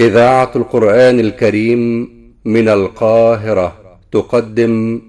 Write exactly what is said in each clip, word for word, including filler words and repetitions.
إذاعة القرآن الكريم من القاهرة تقدم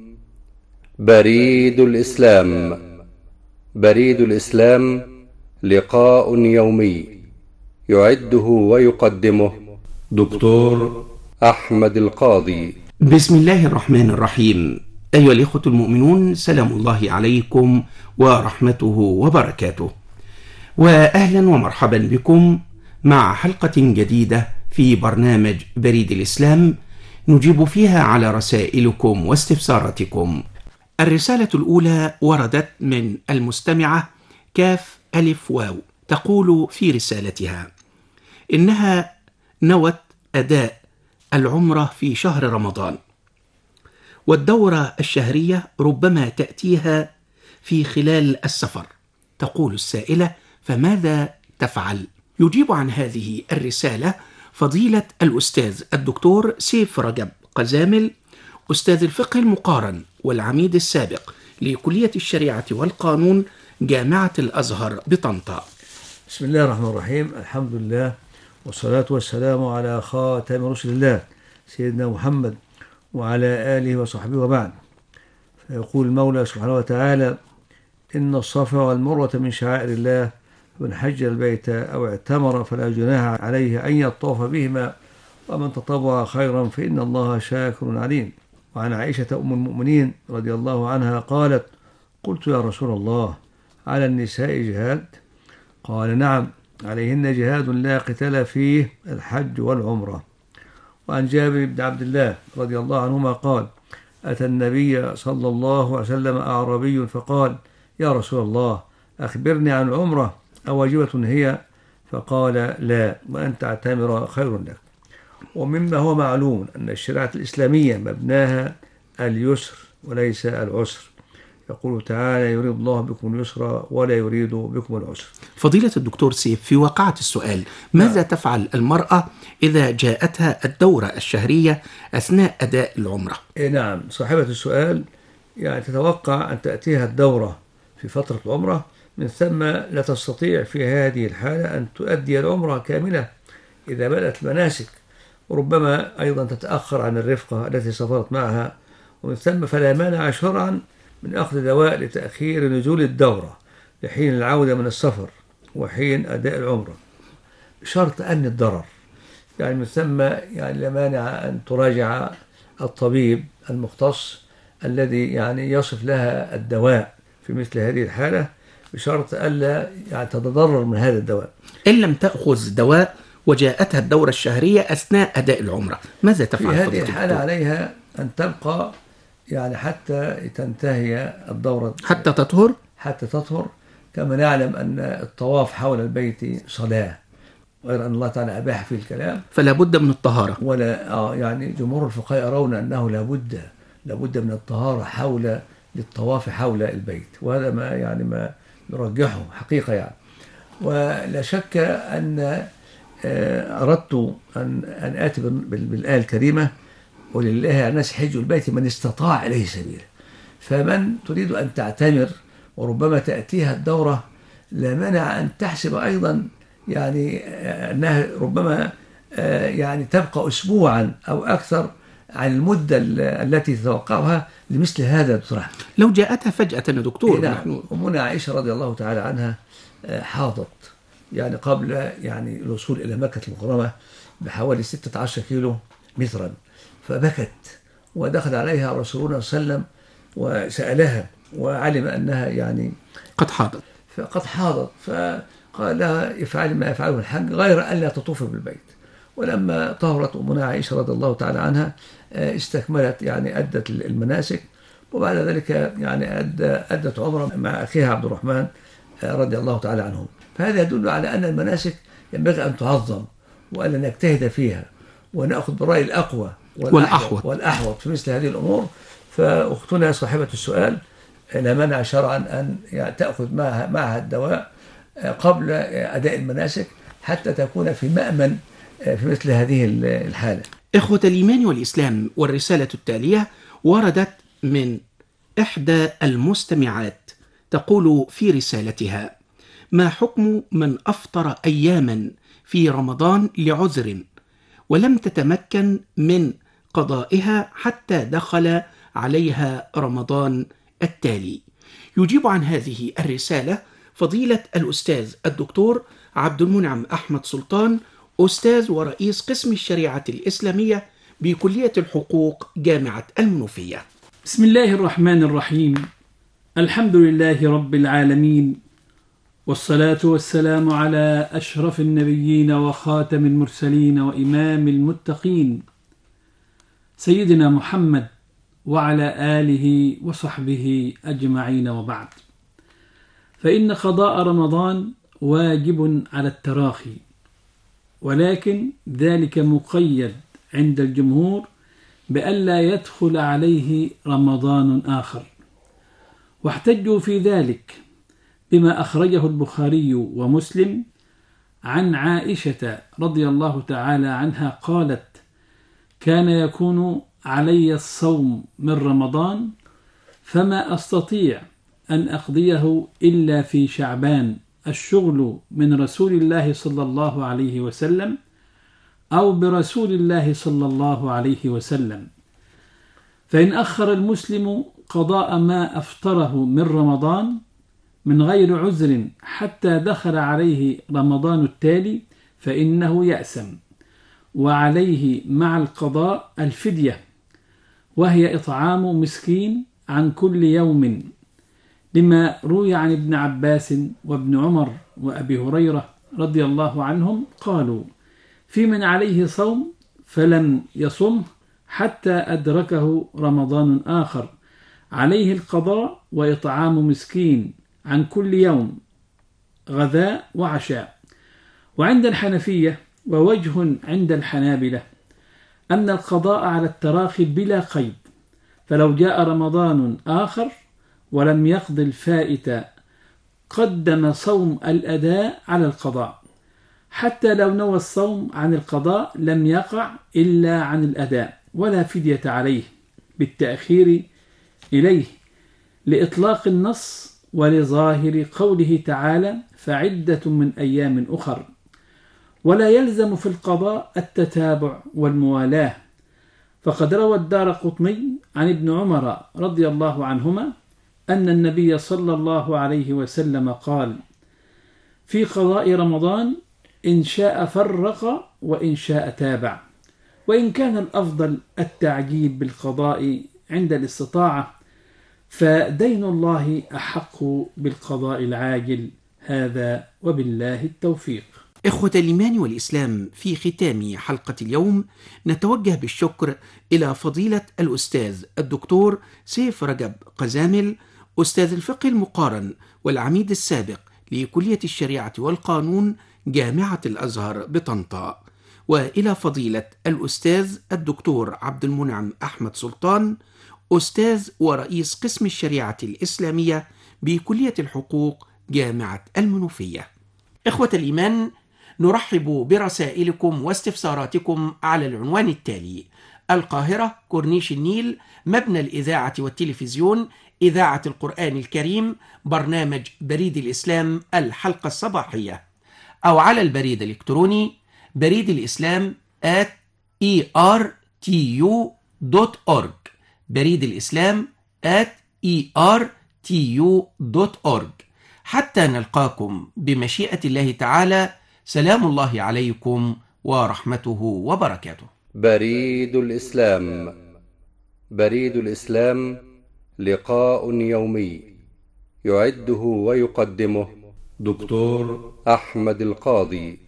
بريد الإسلام. بريد الإسلام لقاء يومي يعده ويقدمه دكتور أحمد القاضي. بسم الله الرحمن الرحيم. أيها الإخوة المؤمنون، سلام الله عليكم ورحمته وبركاته، وأهلا ومرحبا بكم مع حلقة جديدة في برنامج بريد الإسلام نجيب فيها على رسائلكم واستفساراتكم. الرسالة الأولى وردت من المستمعة كاف ألف واو، تقول في رسالتها إنها نوت أداء العمرة في شهر رمضان، والدورة الشهرية ربما تأتيها في خلال السفر. تقول السائلة: فماذا تفعل؟ يجيب عن هذه الرسالة فضيلة الأستاذ الدكتور سيف رجب قزامل، أستاذ الفقه المقارن والعميد السابق لكلية الشريعة والقانون جامعة الأزهر بطنطا. بسم الله الرحمن الرحيم. الحمد لله والصلاة والسلام على خاتم رسل الله سيدنا محمد وعلى آله وصحبه وبعد. فيقول المولى سبحانه وتعالى: إن الصفا والمروة من شعائر الله، فمن حج البيت أو اعتمر فلا جناح عليه أن يطوف بهما، ومن تطوع خيرا فإن الله شاكر عليم. وعن عائشة أم المؤمنين رضي الله عنها قالت: قلت يا رسول الله، على النساء جهاد؟ قال: نعم، عليهن جهاد لا قتال فيه، الحج والعمرة. وعن جابر بن عبد الله رضي الله عنهما قال: أتى النبي صلى الله عليه وسلم أعرابي فقال: يا رسول الله، أخبرني عن العمرة، أواجبة هي؟ فقال: لا، وأن تعتمر خير لك. ومما هو معلوم أن الشريعة الإسلامية مبناها اليسر وليس العسر. يقول تعالى: يريد الله بكم اليسر ولا يريد بكم العسر. فضيلة الدكتور سيف، في واقعة السؤال، ماذا نعم. تفعل المرأة إذا جاءتها الدورة الشهرية أثناء أداء العمرة؟ إيه نعم، صاحبة السؤال يعني تتوقع أن تأتيها الدورة في فترة العمرة، من ثم لا تستطيع في هذه الحالة أن تؤدي العمرة كاملة إذا بدأت المناسك، وربما أيضا تتأخر عن الرفقة التي سافرت معها، ومن ثم فلا مانع شرعا من أخذ دواء لتأخير نزول الدورة لحين العودة من السفر وحين أداء العمرة، شرط أن الضرر. يعني من ثم يعني لا مانع أن تراجع الطبيب المختص الذي يعني يصف لها الدواء في مثل هذه الحالة، بشرط ألا يعني تتضرر من هذا الدواء. إن لم تأخذ دواء وجاءتها الدورة الشهرية أثناء أداء العمرة، ماذا تفعل؟ في هذه الحالة عليها أن تبقى يعني حتى تنتهي الدورة، حتى تطهر حتى تطهر كما نعلم أن الطواف حول البيت صلاة، غير أن الله تعالى أباح فيه الكلام، فلا بد من الطهارة. ولا آه يعني جمهور الفقهاء يرون أنه لا بد لا بد من الطهارة حول للطواف حول البيت، وهذا ما يعني ما نرجحه حقيقة يعني. ولا شك أن أردت أن أن آتي بالآية الكريمة: ولله على الناس حج البيت من استطاع إليه سبيلا. فمن تريد أن تعتمر وربما تأتيها الدورة، لا مانع أن تحسب أيضا يعني أنها ربما يعني تبقى أسبوعا أو أكثر عن المدة التي تتوقعها لمثل هذا الطرح. لو جاءتها فجأة يا دكتور. نعم. أمنا عائشة رضي الله تعالى عنها حاضت يعني قبل يعني الوصول إلى مكة المكرمة بحوالي ستة عشر كيلو مترا، فبكت، ودخل عليها رسولنا صلى الله عليه وسلم وسألها، وعلم أنها يعني قد حاضت فقد حاضت فقال لها: افعلي ما يفعله الحج غير ألا تطوف بالبيت. ولما طهرت أمنا عائشة رضي الله تعالى عنها استكملت يعني أدت المناسك، وبعد ذلك يعني أدت عمرة مع أخيها عبد الرحمن رضي الله تعالى عنهم. فهذا يدل على أن المناسك ينبغي أن تعظم وأن نجتهد فيها ونأخذ بالرأي الأقوى والأحوط والأحوط في مثل هذه الأمور. فأختنا صاحبة السؤال لا منع شرعا أن يعني تأخذ معها معها الدواء قبل أداء المناسك حتى تكون في مأمن في مثل هذه الحالة. إخوة الإيمان والإسلام، والرسالة التالية وردت من إحدى المستمعات، تقول في رسالتها: ما حكم من أفطر أياما في رمضان لعذر ولم تتمكن من قضائها حتى دخل عليها رمضان التالي. يجيب عن هذه الرسالة فضيلة الأستاذ الدكتور عبد المنعم أحمد سلطان، أستاذ ورئيس قسم الشريعة الإسلامية بكلية الحقوق جامعة المنوفية. بسم الله الرحمن الرحيم. الحمد لله رب العالمين، والصلاة والسلام على أشرف النبيين وخاتم المرسلين وإمام المتقين سيدنا محمد وعلى آله وصحبه أجمعين، وبعد. فإن قضاء رمضان واجب على التراخي، ولكن ذلك مقيد عند الجمهور بألا يدخل عليه رمضان آخر، واحتجوا في ذلك بما أخرجه البخاري ومسلم عن عائشة رضي الله تعالى عنها قالت: كان يكون علي الصوم من رمضان فما أستطيع أن أقضيه إلا في شعبان، الشغل من رسول الله صلى الله عليه وسلم أو برسول الله صلى الله عليه وسلم. فإن أخر المسلم قضاء ما أفطره من رمضان من غير عذر حتى دخل عليه رمضان التالي فإنه يأثم، وعليه مع القضاء الفدية، وهي إطعام مسكين عن كل يوم، لما روي عن ابن عباس وابن عمر وأبي هريرة رضي الله عنهم قالوا: في من عليه صوم فلم يصم حتى أدركه رمضان آخر، عليه القضاء وإطعام مسكين عن كل يوم غذاء وعشاء. وعند الحنفية ووجه عند الحنابلة أن القضاء على التراخي بلا قيد، فلو جاء رمضان آخر ولم يقض الفائت قدم صوم الأداء على القضاء، حتى لو نوى الصوم عن القضاء لم يقع إلا عن الأداء، ولا فدية عليه بالتأخير إليه، لإطلاق النص ولظاهر قوله تعالى: فعدة من أيام أخر. ولا يلزم في القضاء التتابع والموالاة، فقد روى الدارقطني عن ابن عمر رضي الله عنهما أن النبي صلى الله عليه وسلم قال: في قضاء رمضان إن شاء فرق وإن شاء تابع، وإن كان الأفضل التعجيل بالقضاء عند الاستطاعة فدين الله أحق بالقضاء العاجل. هذا وبالله التوفيق. إخوة الإيمان والإسلام، في ختام حلقة اليوم نتوجه بالشكر إلى فضيلة الأستاذ الدكتور سيف رجب قزامل، أستاذ الفقه المقارن والعميد السابق لكلية الشريعة والقانون جامعة الأزهر بطنطا، وإلى فضيلة الأستاذ الدكتور عبد المنعم أحمد سلطان، أستاذ ورئيس قسم الشريعة الإسلامية بكلية الحقوق جامعة المنوفية. إخوة الإيمان، نرحب برسائلكم واستفساراتكم على العنوان التالي: القاهرة، كورنيش النيل، مبنى الإذاعة والتلفزيون، إذاعة القرآن الكريم، برنامج بريد الإسلام الحلقة الصباحية، أو على البريد الإلكتروني بريد الإسلام at e r t u dot org، بريد الإسلام at e r t u dot org. حتى نلقاكم بمشيئة الله تعالى، سلام الله عليكم ورحمته وبركاته. بريد الإسلام. بريد الإسلام لقاء يومي يعده ويقدمه دكتور أحمد القاضي.